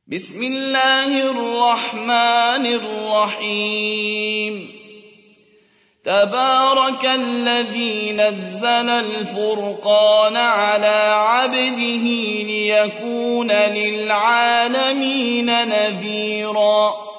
بسم الله الرحمن الرحيم تبارك الذي نزل الفرقان على عبده ليكون للعالمين نذيرا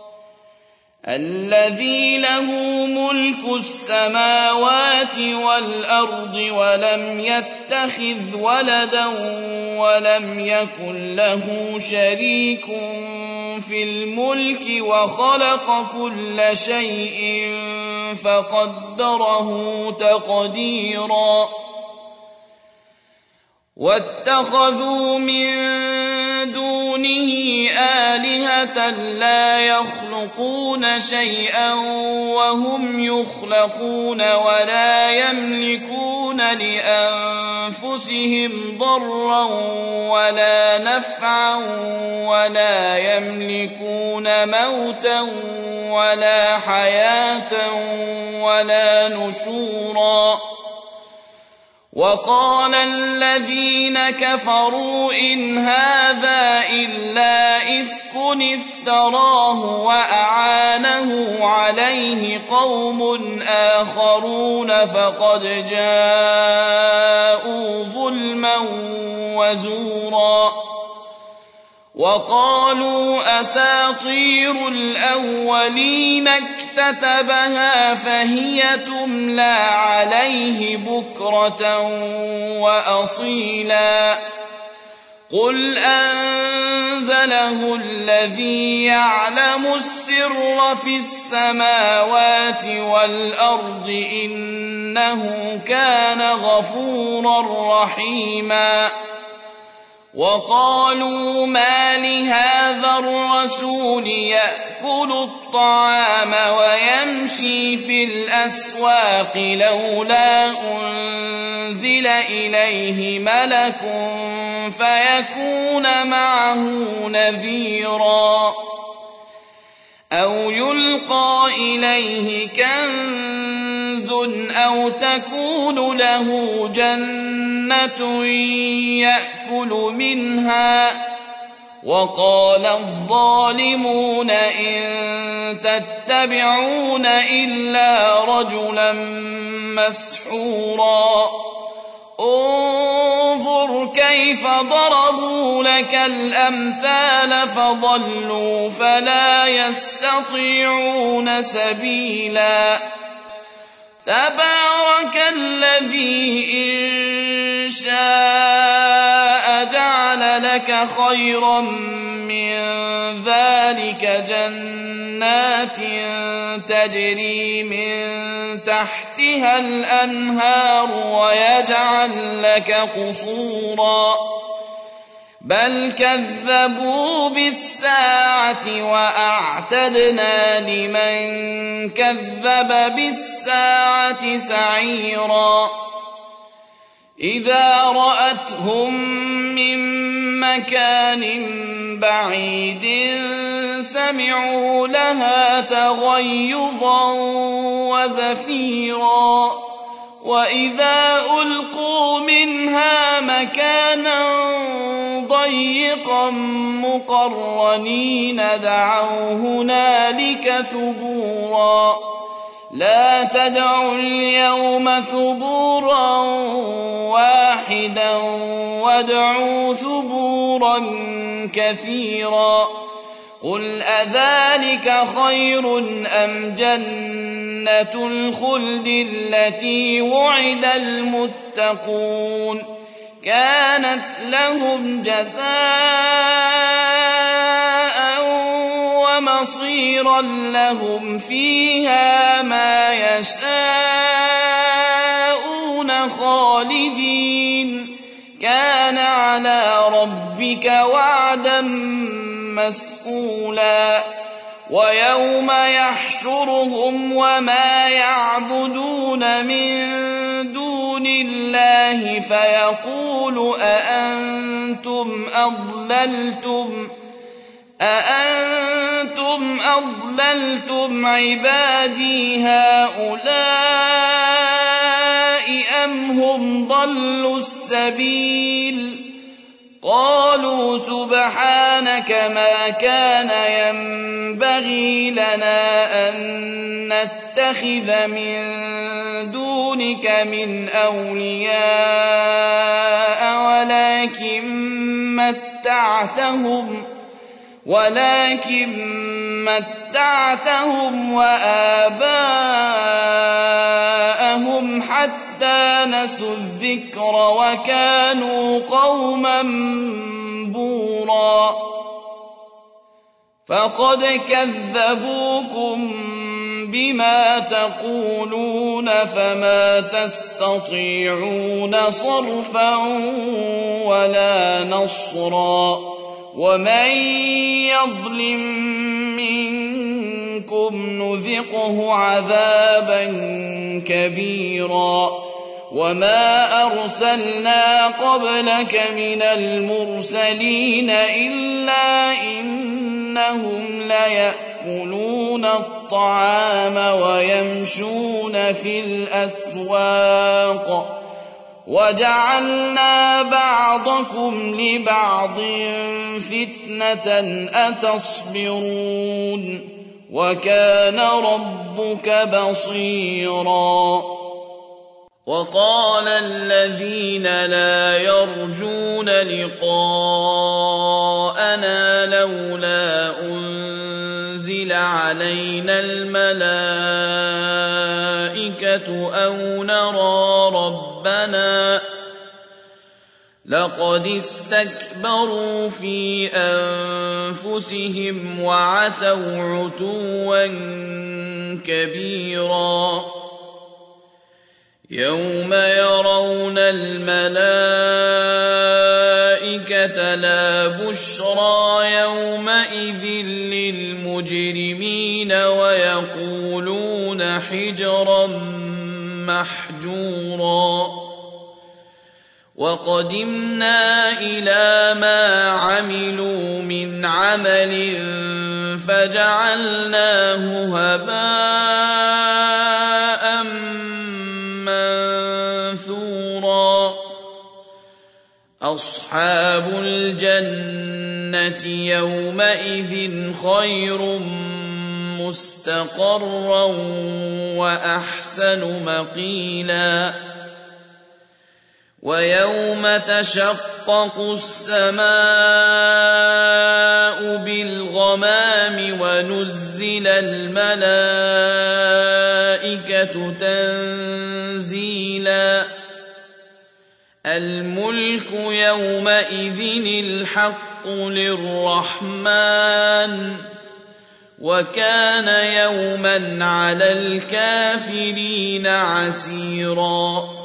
الذي له ملك السماوات والأرض ولم يتخذ ولدا ولم يكن له شريك في الملك وخلق كل شيء فقدره تقديرا واتخذوا من دونه آلهة لا يخلقون شيئا وهم يخلقون ولا يملكون لأنفسهم ضرا ولا نفعا ولا يملكون موتا ولا حياة ولا نشورا وقال الذين كفروا إن هذا إلا إفك افتراه وأعانه عليه قوم آخرون فقد جاءوا ظلما وزورا وقالوا أساطير الأولين اكتتبها فهي تملى عليه بكرة وأصيلا قل أنزله الذي يعلم السر في السماوات والأرض إنه كان غفورا رحيما وقالوا ما لهذا الرسول يأكل الطعام ويمشي في الأسواق لولا أنزل إليه ملك فيكون معه نذيرا أو يلقى إليه كنز أو تكون له جنة يأكل منها وقال الظالمون إن تتبعون إلا رجلا مسحورا انظر كيف ضربوا لك الأمثال فضلوا فلا يستطيعون سبيلا تبارك الذي إن شاء جعل لك خيرا من ذلك جنات تجري من تحتها الأنهار ويجعل لك قصورا بل كذبوا بالساعة وأعتدنا لمن كذب بالساعة سعيرا إذا رأتهم من مكان بعيد سمعوا لها تغيظا وزفيرا وإذا ألقوا منها مكانا ضيقا مقرنين دعوا هنالك ثبورا لا تدعوا اليوم ثبورا واحدا وادعوا ثبورا كثيرا قل أذلك خير أم جنة الخلد التي وعد المتقون كانت لهم جزاء ومصيرا لهم فيها ما يشاءون خالدين كان على ربك وعدا مسئولا ويوم يحشرهم وما يعبدون من دون الله فيقول أأنتم أضللتم عبادي هؤلاء أم هم ضلوا السبيل قالوا سبحانك ما كان ينبغي لنا أن نتخذ من دونك من أولياء ولكن متعتهم وآباءهم حتى نسوا الذكر وكانوا قوما بورا فقد كذبوكم بما تقولون فما تستطيعون صرفا ولا نصرا ومن يظلم منكم نذقه عذابا كبيرا وما أرسلنا قبلك من المرسلين إلا إنهم ليأكلون الطعام ويمشون في الأسواق وجعلنا بعضكم لبعض فتنة أتصبرون وكان ربك بصيرا وقال الذين لا يرجون لقاءنا لولا أنزل علينا الملائكة أو نرى ربنا لقد استكبروا في أنفسهم وعتوا عتوا كبيرا يوم يرون الملائكة لا بشرى يومئذ للمجرمين ويقولون حجرا محجورا وقدمنا إلى ما عملوا من عمل فجعلناه هباء منثورا أصحاب الجنة يومئذ خير مستقرا وأحسن مقيلا ويوم تشقق السماء بالغمام ونزل الملائكة تنزيلا الملك يومئذ الحق للرحمن وكان يوما على الكافرين عسيرا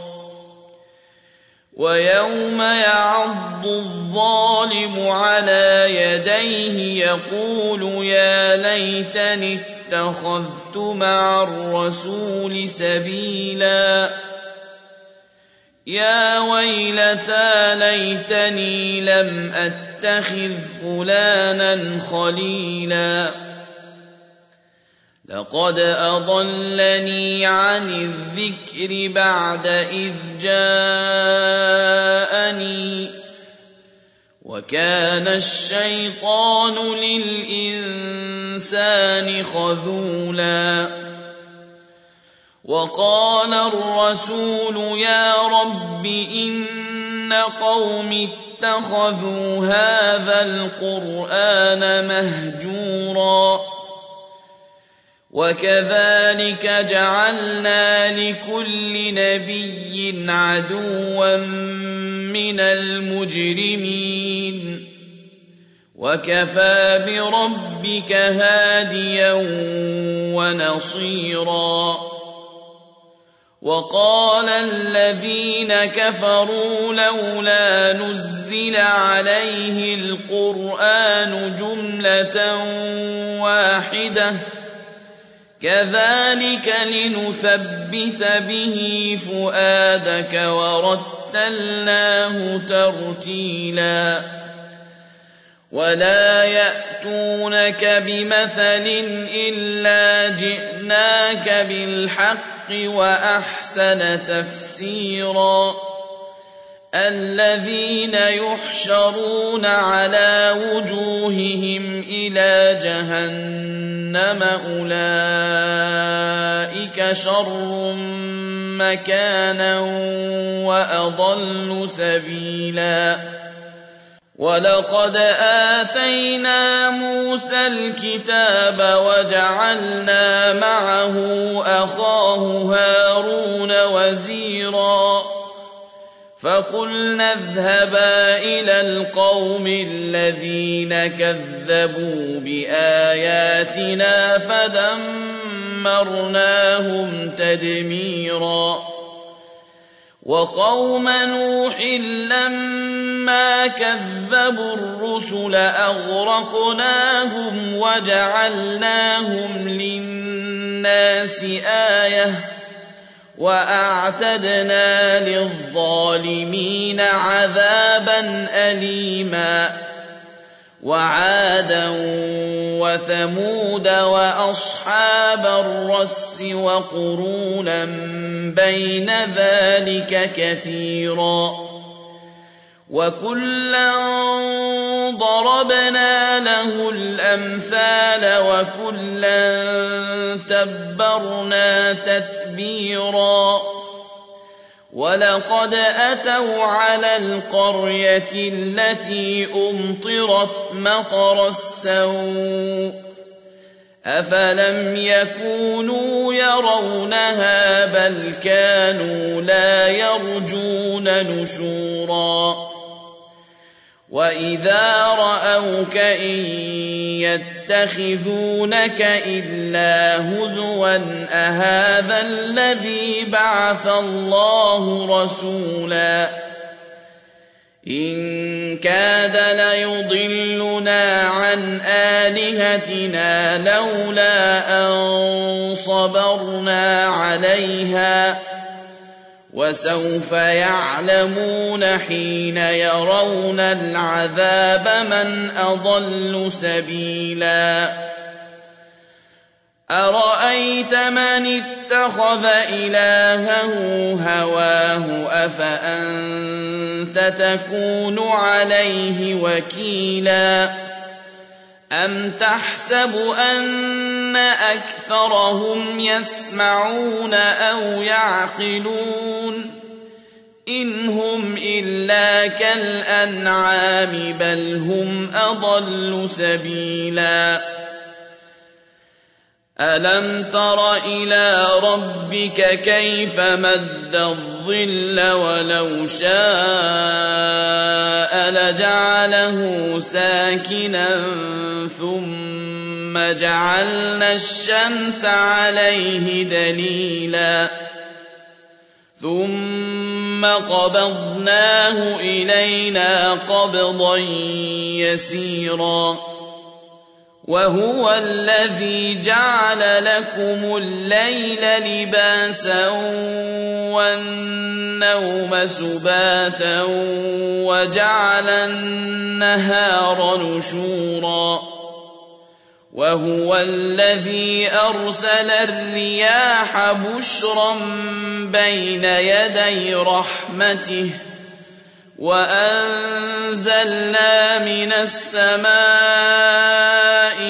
ويوم يعض الظالم على يديه يقول يا ليتني اتخذت مع الرسول سبيلا يا ويلتى ليتني لم أتخذ فلانا خليلا لقد أضلني عن الذكر بعد إذ جاءني وكان الشيطان للإنسان خذولا وقال الرسول يا رب إن قوم اتخذوا هذا القرآن مهجورا وكذلك جعلنا لكل نبي عدوا من المجرمين وكفى بربك هاديا ونصيرا وقال الذين كفروا لولا نزل عليه القرآن جملة واحدة كذلك لنثبت به فؤادك ورتلناه ترتيلا ولا يأتونك بمثل إلا جئناك بالحق وأحسن تفسيرا الذين يحشرون على وجوههم إلى جهنم أولئك شر مكانا وأضل سبيلا ولقد آتينا موسى الكتاب وجعلنا معه أخاه هارون وزيرا فقلنا اذهبا إلى القوم الذين كذبوا بآياتنا فدمرناهم تدميرا وقوم نوح لما كذبوا الرسل أغرقناهم وجعلناهم للناس آية وأعتدنا للظالمين عذابا أليما وعادا وثمود وأصحاب الرس وقرونا بين ذلك كثيرا وكلا ضربنا له الأمثال وكلا تبرنا تتبيرا ولقد أتوا على القرية التي أمطرت مطر السوء أفلم يكونوا يرونها بل كانوا لا يرجون نشورا وإذا رأوك إن يتخذونك إلا هزوا أهذا الذي بعث الله رسولا إن كاد ليضلنا عن آلهتنا لولا أن صبرنا عليها وسوف يعلمون حين يرون العذاب من أضل سبيلا أرأيت من اتخذ إلهه هواه أفأنت تكون عليه وكيلا أم تحسب أن أكثرهم يسمعون أو يعقلون إن هم إلا كالأنعام بل هم أضل سبيلا ألم تر إلى ربك كيف مد الظل ولو شاء لجعله ساكنا ثم جعلنا الشمس عليه دليلا ثم قبضناه إلينا قبضا يسيرا وهو الذي جعل لكم الليل لباسا والنوم سباتا وجعل النهار نشورا وهو الذي أرسل الرياح بشرا بين يدي رحمته وأنزلنا من السماء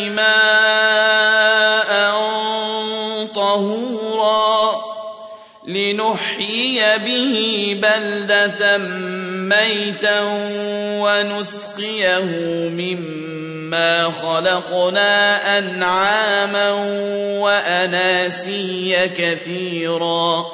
ماء طهورا لنحيي به بلدة ميتا ونسقيه مما خلقنا أنعاما وأناسيا كثيرا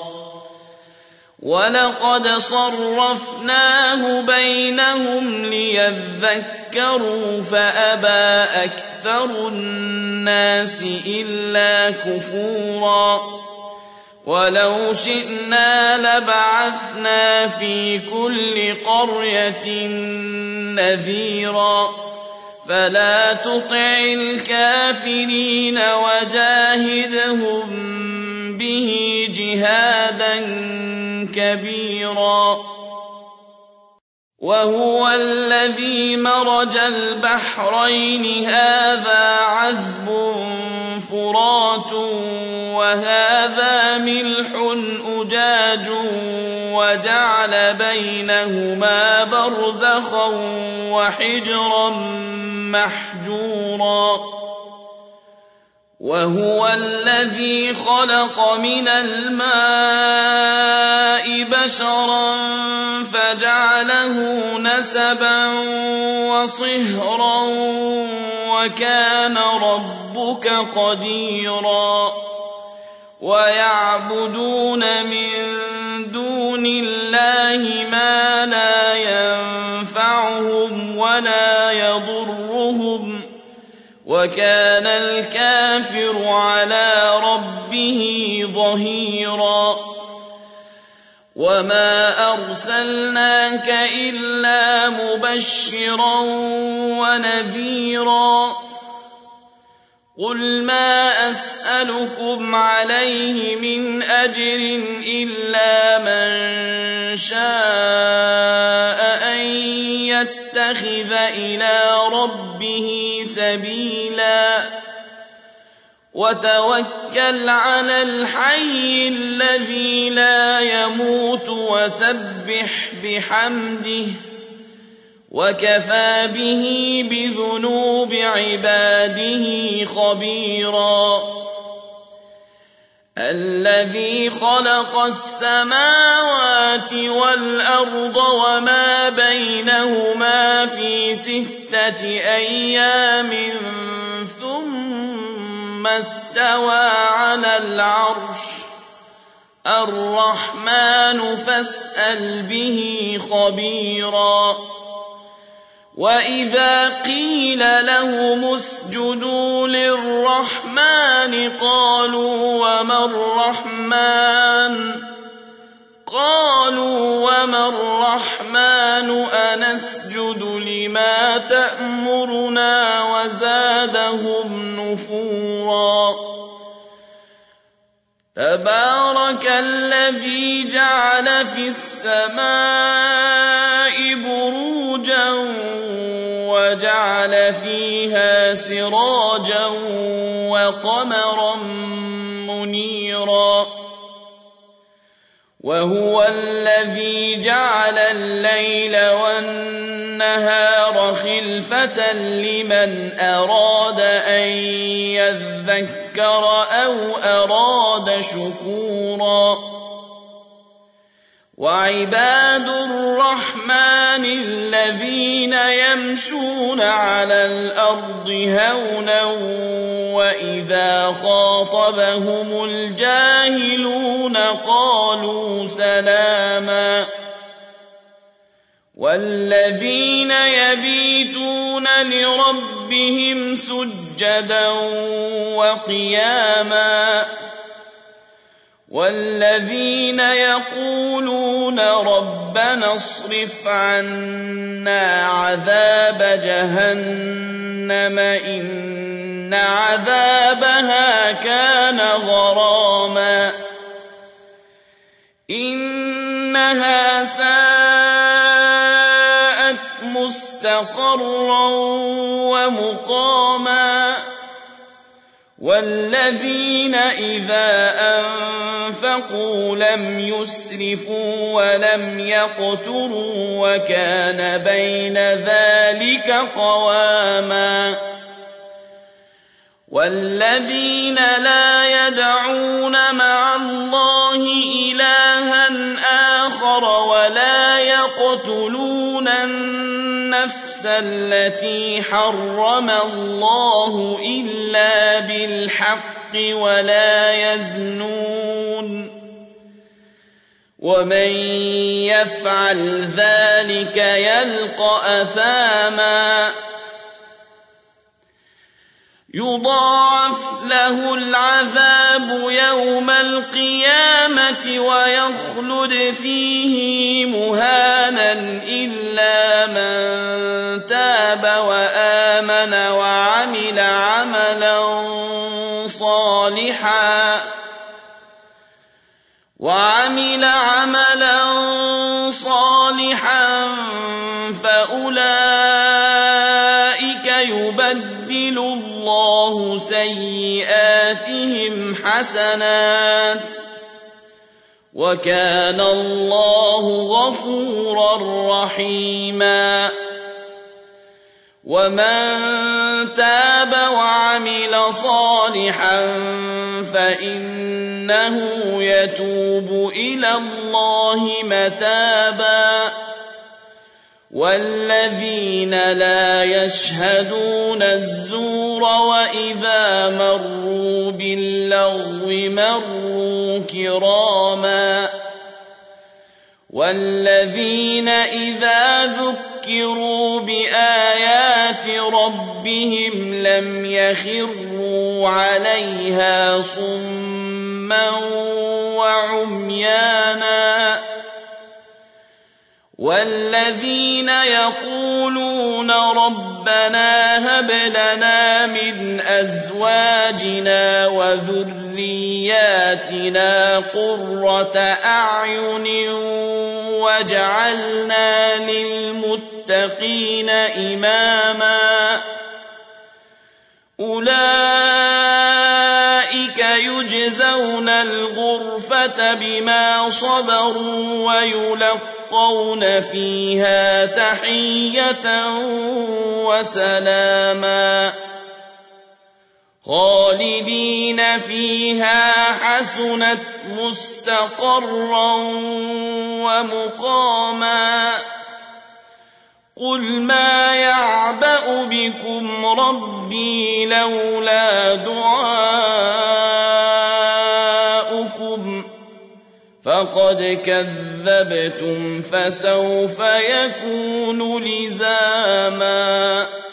ولقد صرفناه بينهم ليذكروا فأبى أكثر الناس إلا كفورا ولو شئنا لبعثنا في كل قرية نذيرا فلا تطع الكافرين وجاهدهم به جهادا كبيرا وهو الذي مرج البحرين هذا عذب فرات وهذا ملح أجاج وجعل بينهما برزخا وحجرا محجورا وهو الذي خلق من الماء بشرا فجعله نسبا وصهرا وكان ربك قديرا ويعبدون من دون الله ما لا ينفعهم ولا يضرهم وكان الكافر على ربه ظهيرا وما أرسلناك إلا مبشرا ونذيرا قل ما أسألكم عليه من أجر إلا من شاء أن يتخذ إلى ربه سبيلا وتوكل على الحي الذي لا يموت وسبح بحمده وكفى به بذنوب عباده خبيرا الذي خلق السماوات والأرض وما بينهما في 6 أيام ثم استوى على العرش الرحمن فاسأل به خبيرا وإذا قيل لهم اسجدوا للرحمن قالوا وما الرحمن أنسجد لما تأمرنا وزادهم نفورا تبارك الذي جعل في السماء بروجا وجعل فيها سراجا وقمرا منيرا وهو الذي جعل الليل والنهار خلفة لمن أراد أن يذكر أو أراد شكورا وعباد الرحمن الذين يمشون على الأرض هونا وإذا خاطبهم الجاهلون قالوا سلاما والذين يبيتون لربهم سجدا وقياما والذين يقولون ربنا اصرف عنا عذاب جهنم إن عذابها كان غراما إنها ساءت مستقرا ومقاما والذين إذا أنفقوا لم يسرفوا ولم يقتروا وكان بين ذلك قواما والذين لا يدعون مع الله إلها آخر ولا يقتلون النفس التي حرم الله إلا بالحق ولا يزنون ومن يفعل ذلك يلقى أثاما يضاعف له العذاب يوم القيامة ويخلد فيه مهانا إلا من تاب وآمن وعمل عملا صالحا فأولئك يبدل الله سيئاتهم حسنات وكان الله غفورا رحيما ومن تاب وعمل صالحا فإنه يتوب إلى الله متابا والذين لا يشهدون الزور وإذا مروا باللغو مروا كراما والذين إذا ذكروا بآيات ربهم لم يخروا عليها صما وعميانا والذين يقولون ربنا هب لنا من أزواجنا وذرياتنا قرة أعين واجعلنا للمتقين إماما أولئك يجزون الغرفة بما صبروا ويلقون فيها تحية وسلاما خالدين فيها حسنت مستقرا ومقاما قل ما يعبأ بكم ربي لولا دعاؤكم فقد كذبتم فسوف يكون لزاما